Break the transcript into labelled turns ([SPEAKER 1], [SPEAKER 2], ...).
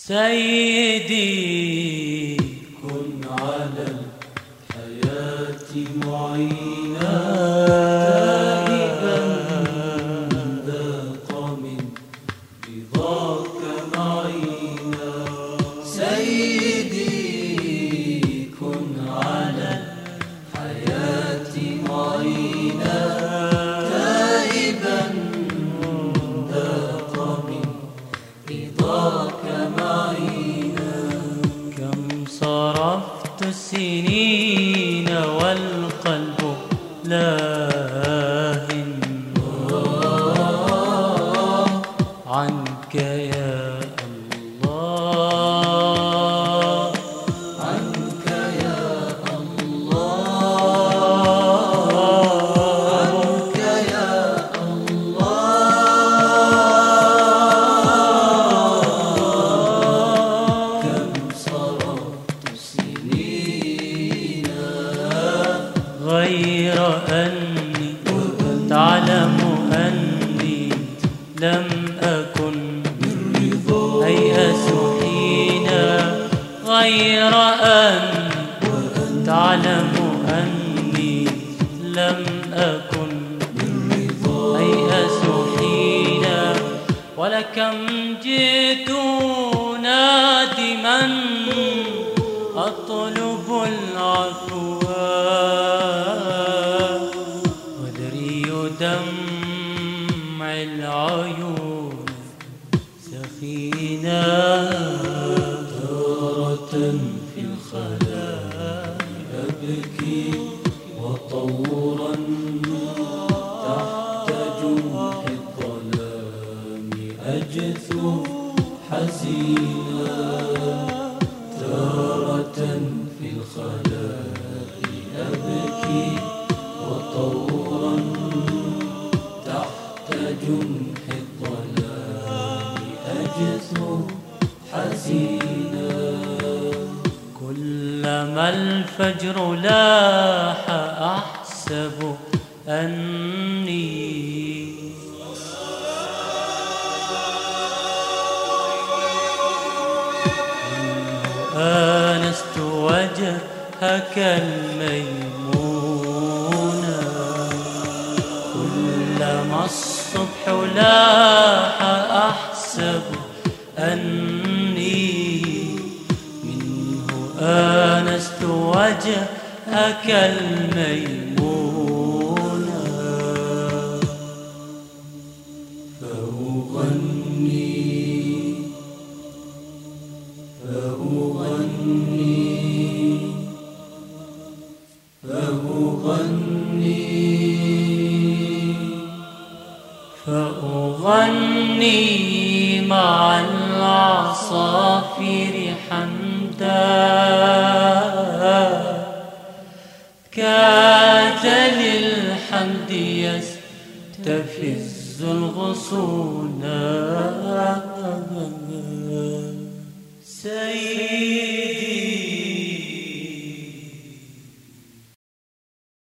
[SPEAKER 1] سيدي كن على الحياة معينا تائبا ذاق من رضاك معينا. سيدي كن على الحياة معينا تائبا ذاق من رضاك معينا. كم صرفت السنين والقلب لاهٍ عنك يا الله، عنك يا الله، عنك يا الله. كم صرفت سنين غير أني تعلم أني لم أكن أيأس حينا، غير أني تعلم أني لم أكن أيأس حينا. ولكم جئت نادما أطلب العفو ودري دمع العيون سخينا. تارة في الخلاء أبكي وطورا تحت جنح الظلام أجثو حزينا. تارة في الخلاء أبكي وطورا تحت جنح الظلام أجثو حزينا. كلما الفجر لاح أحسب أني آنست وجهك الميمون. كلما الصبح لاح أحسب أني منه آنست وجهك الميمون. فأغني مع العصافير حمدا كاد للحمد يستفز الغصون. سيدي